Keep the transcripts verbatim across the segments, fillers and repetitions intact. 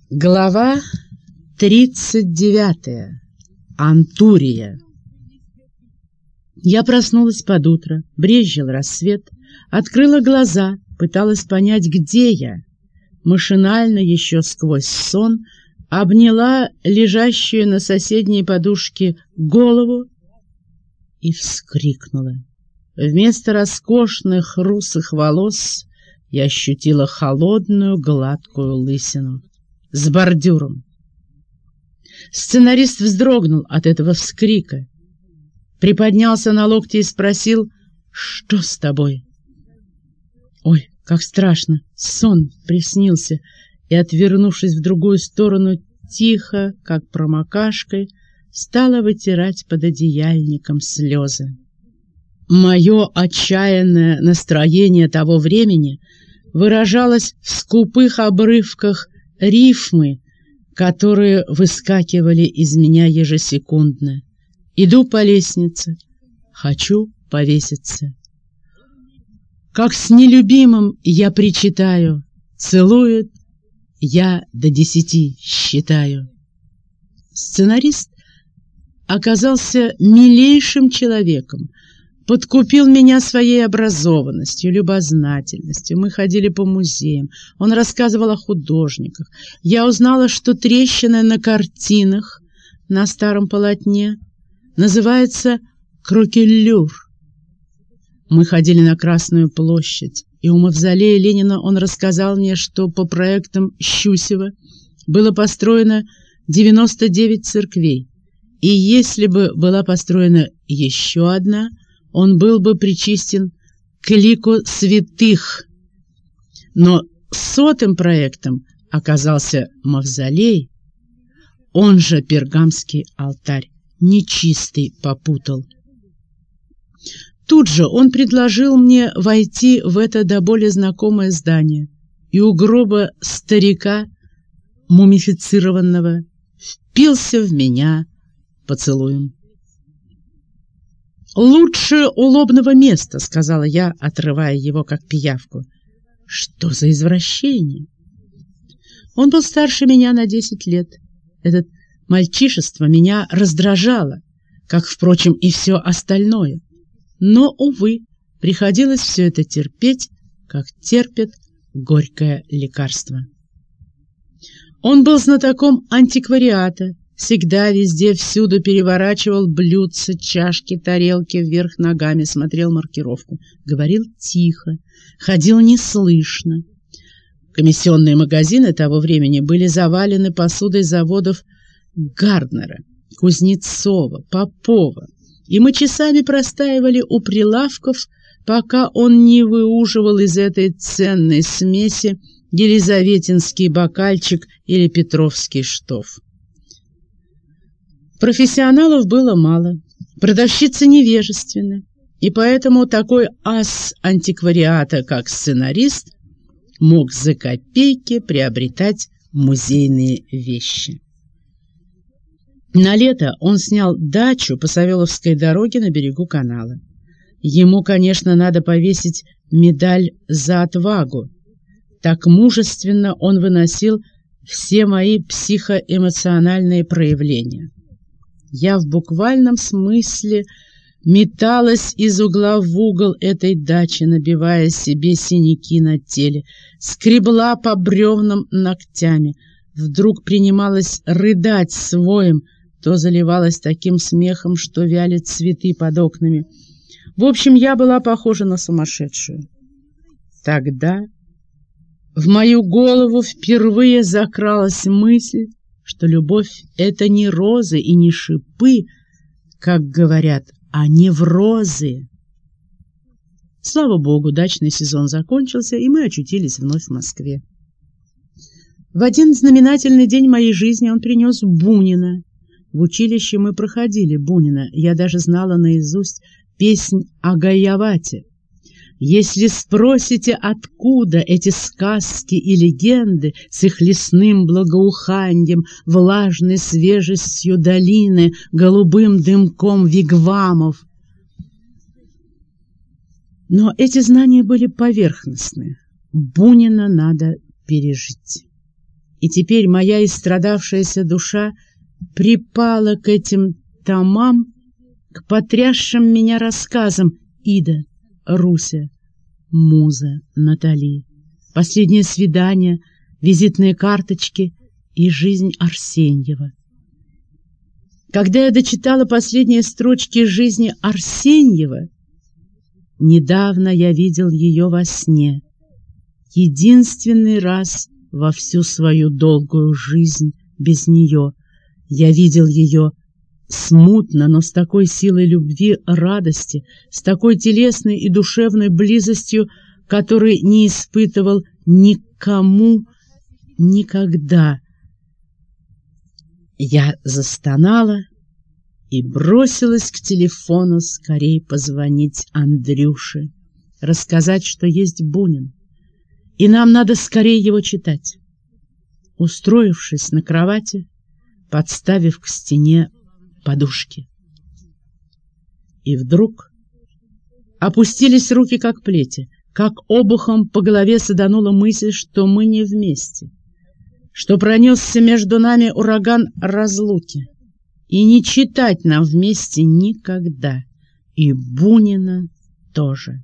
Глава тридцать девятая. Антурия. Я проснулась под утро, брезжил рассвет, открыла глаза, пыталась понять, где я. Машинально еще сквозь сон обняла лежащую на соседней подушке голову и вскрикнула. Вместо роскошных русых волос я ощутила холодную гладкую лысину с бордюром. Сценарист вздрогнул от этого вскрика, приподнялся на локте и спросил: «Что с тобой?» Ой, как страшно! Сон приснился, и, отвернувшись в другую сторону, тихо, как промокашкой, стала вытирать под одеяльником слезы. Мое отчаянное настроение того времени выражалось в скупых обрывках рифмы, которые выскакивали из меня ежесекундно. Иду по лестнице, хочу повеситься. Как с нелюбимым я причитаю, целует, я до десяти считаю. Сценарист оказался милейшим человеком, подкупил меня своей образованностью, любознательностью. Мы ходили по музеям, он рассказывал о художниках. Я узнала, что трещина на картинах на старом полотне называется крокелюр. Мы ходили на Красную площадь, и у мавзолея Ленина он рассказал мне, что по проектам Щусева было построено девяносто девять церквей, и если бы была построена еще одна, он был бы причислен к лику святых. Но сотым проектом оказался мавзолей, он же Пергамский алтарь, нечистый попутал. Тут же он предложил мне войти в это до боли знакомое здание, и у гроба старика, мумифицированного, впился в меня поцелуем. «Лучше у лобного места», — сказала я, отрывая его как пиявку. «Что за извращение?» Он был старше меня на десять лет. Это мальчишество меня раздражало, как, впрочем, и все остальное. Но, увы, приходилось все это терпеть, как терпит горькое лекарство. Он был знатоком антиквариата, всегда, везде, всюду переворачивал блюдца, чашки, тарелки вверх ногами, смотрел маркировку, говорил тихо, ходил неслышно. Комиссионные магазины того времени были завалены посудой заводов Гарднера, Кузнецова, Попова, и мы часами простаивали у прилавков, пока он не выуживал из этой ценной смеси елизаветинский бокальчик или петровский штоф. Профессионалов было мало, продавщицы невежественны, и поэтому такой ас антиквариата, как сценарист, мог за копейки приобретать музейные вещи. На лето он снял дачу по Савеловской дороге на берегу канала. Ему, конечно, надо повесить медаль за отвагу. Так мужественно он выносил все мои психоэмоциональные проявления. Я в буквальном смысле металась из угла в угол этой дачи, набивая себе синяки на теле, скребла по бревнам ногтями, вдруг принималась рыдать своим, то заливалась таким смехом, что вяли цветы под окнами. В общем, я была похожа на сумасшедшую. Тогда в мою голову впервые закралась мысль, что любовь — это не розы и не шипы, как говорят, а неврозы. Слава богу, дачный сезон закончился, и мы очутились вновь в Москве. В один знаменательный день моей жизни он принес Бунина. В училище мы проходили Бунина, я даже знала наизусть песнь о Гаявате. Если спросите, откуда эти сказки и легенды с их лесным благоуханьем, влажной свежестью долины, голубым дымком вигвамов. Но эти знания были поверхностны. Бунина надо пережить. И теперь моя истрадавшаяся душа припала к этим томам, к потрясшим меня рассказам: Ида, Руся, Муза, Натали, последнее свидание, визитные карточки и жизнь Арсеньева. Когда я дочитала последние строчки жизни Арсеньева, недавно я видел ее во сне, единственный раз во всю свою долгую жизнь без нее. Я видел ее смутно, но с такой силой любви, радости, с такой телесной и душевной близостью, которой не испытывал никому никогда. Я застонала и бросилась к телефону скорее позвонить Андрюше, рассказать, что есть Бунин, и нам надо скорее его читать. Устроившись на кровати, подставив к стене подушки. И вдруг опустились руки, как плети, как обухом по голове саданула мысль, что мы не вместе, что пронесся между нами ураган разлуки, и не читать нам вместе никогда, и Бунина тоже.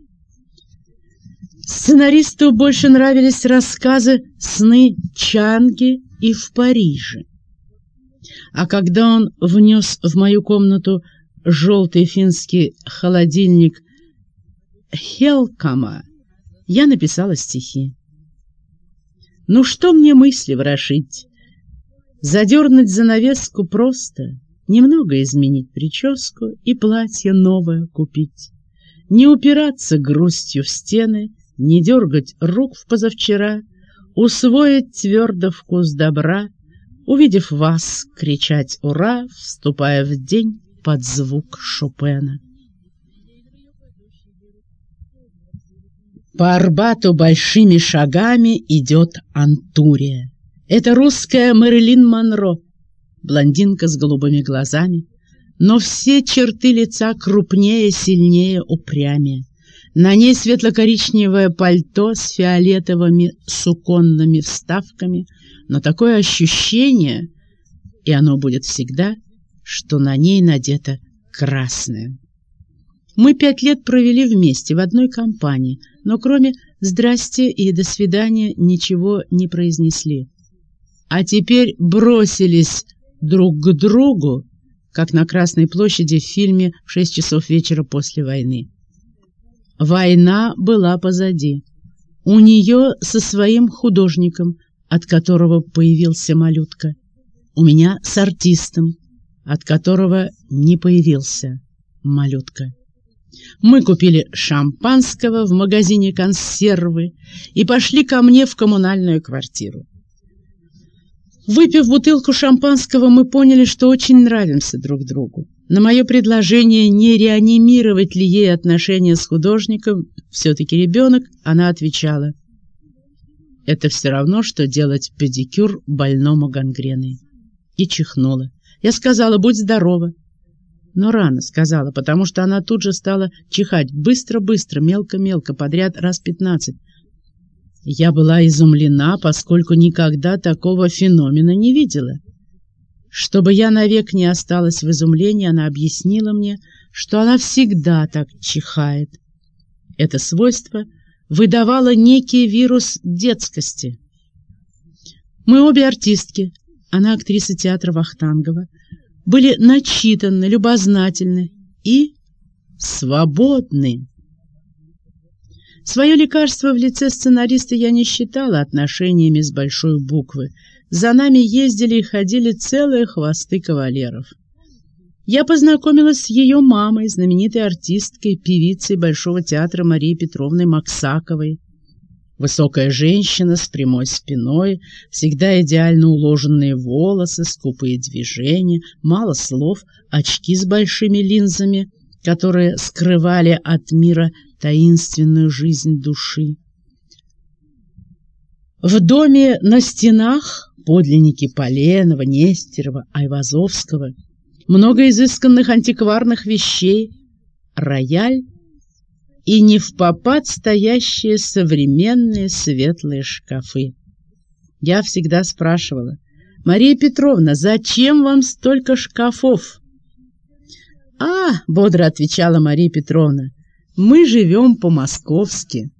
Сценаристу больше нравились рассказы «Сны Чанги» и «В Париже». А когда он внес в мою комнату желтый финский холодильник Хелкама, я написала стихи. Ну что мне мысли ворошить? Задернуть занавеску просто, немного изменить прическу и платье новое купить. Не упираться грустью в стены, не дергать рук в позавчера, усвоить твердо вкус добра, увидев вас, кричать «Ура!», вступая в день под звук Шопена. По Арбату большими шагами идет Антурия. Это русская Мэрилин Монро, блондинка с голубыми глазами, но все черты лица крупнее, сильнее, упрямее. На ней светло-коричневое пальто с фиолетовыми суконными вставками, но такое ощущение, и оно будет всегда, что на ней надето красное. Мы пять лет провели вместе в одной компании, но кроме «здрасте» и «до свидания» ничего не произнесли. А теперь бросились друг к другу, как на Красной площади в фильме «В шесть часов вечера после войны». Война была позади. У нее со своим художником, от которого появился малютка. У меня с артистом, от которого не появился малютка. Мы купили шампанского в магазине консервы и пошли ко мне в коммунальную квартиру. Выпив бутылку шампанского, мы поняли, что очень нравимся друг другу. На мое предложение, не реанимировать ли ей отношения с художником, все-таки ребенок, она отвечала: «Это все равно, что делать педикюр больному гангреной». И чихнула. Я сказала: «Будь здорова». Но рано сказала, потому что она тут же стала чихать быстро-быстро, мелко-мелко, подряд раз пятнадцать. Я была изумлена, поскольку никогда такого феномена не видела. Чтобы я навек не осталась в изумлении, она объяснила мне, что она всегда так чихает. Это свойство выдавало некий вирус детскости. Мы обе артистки, она актриса театра Вахтангова, были начитаны, любознательны и свободны. Свое лекарство в лице сценариста я не считала отношениями с большой буквы. За нами ездили и ходили целые хвосты кавалеров. Я познакомилась с ее мамой, знаменитой артисткой, певицей Большого театра Марией Петровной Максаковой. Высокая женщина с прямой спиной, всегда идеально уложенные волосы, скупые движения, мало слов, очки с большими линзами, которые скрывали от мира таинственную жизнь души. В доме на стенах подлинники Поленова, Нестерова, Айвазовского, много изысканных антикварных вещей, рояль и невпопад стоящие современные светлые шкафы. Я всегда спрашивала: «Мария Петровна, зачем вам столько шкафов?» «А, — бодро отвечала Мария Петровна, — мы живем по-московски».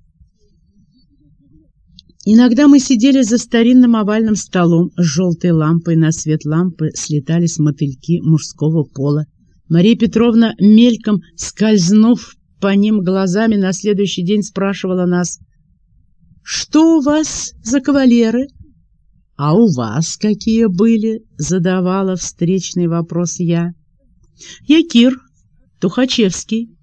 Иногда мы сидели за старинным овальным столом с желтой лампой, на свет лампы слетались мотыльки мужского пола. Мария Петровна, мельком скользнув по ним глазами, на следующий день спрашивала нас: «Что у вас за кавалеры?» «А у вас какие были?» — задавала встречный вопрос я. «Якир, Тухачевский,